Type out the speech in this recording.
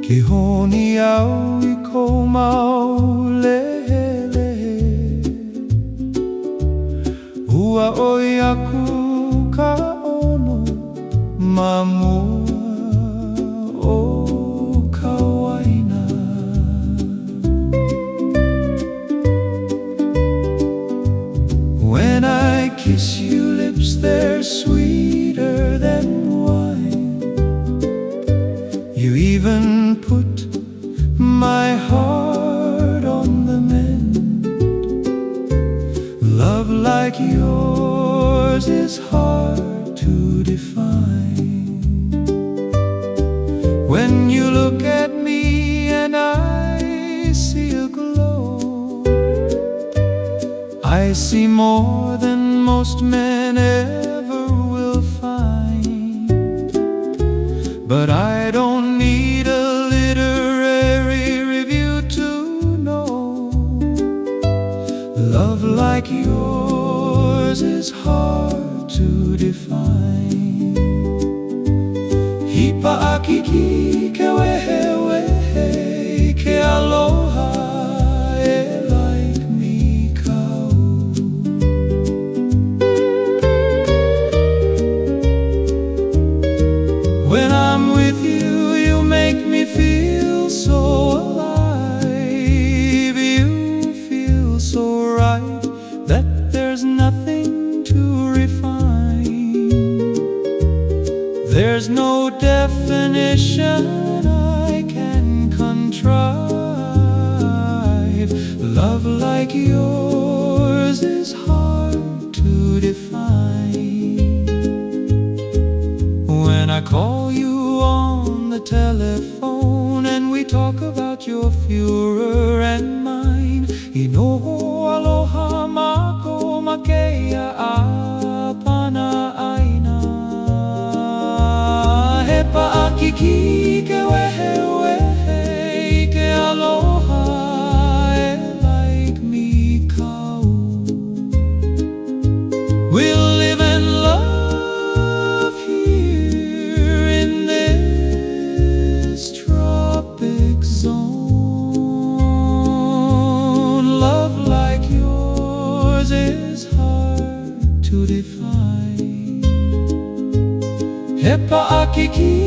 Ke honi au I kou mau lehe Ua oi aku ka ono ma mua o ka waina When I kiss you, lips they're sweeter than wine You even put my heart on the mend Love like yours is hard to define When you look at me and I see a glow I see more than most men ever will find But I don't need a literary review to know Love like yours is hard to define Hipaakiki ke wehe wehe ke aloha e like me kau When I'm with you, you make me feel so alive You feel so right that there's nothing to refine There's no definition I can contrive Love like yours is hard to define When I call you on the telephone And we talk about your furor and mine Inoho aloha mako makea apana aina He paakiki ke wehe wehe ke aloha e like me kau We'll live and love here in this tropic zone Love like yours is hard to define He paakiki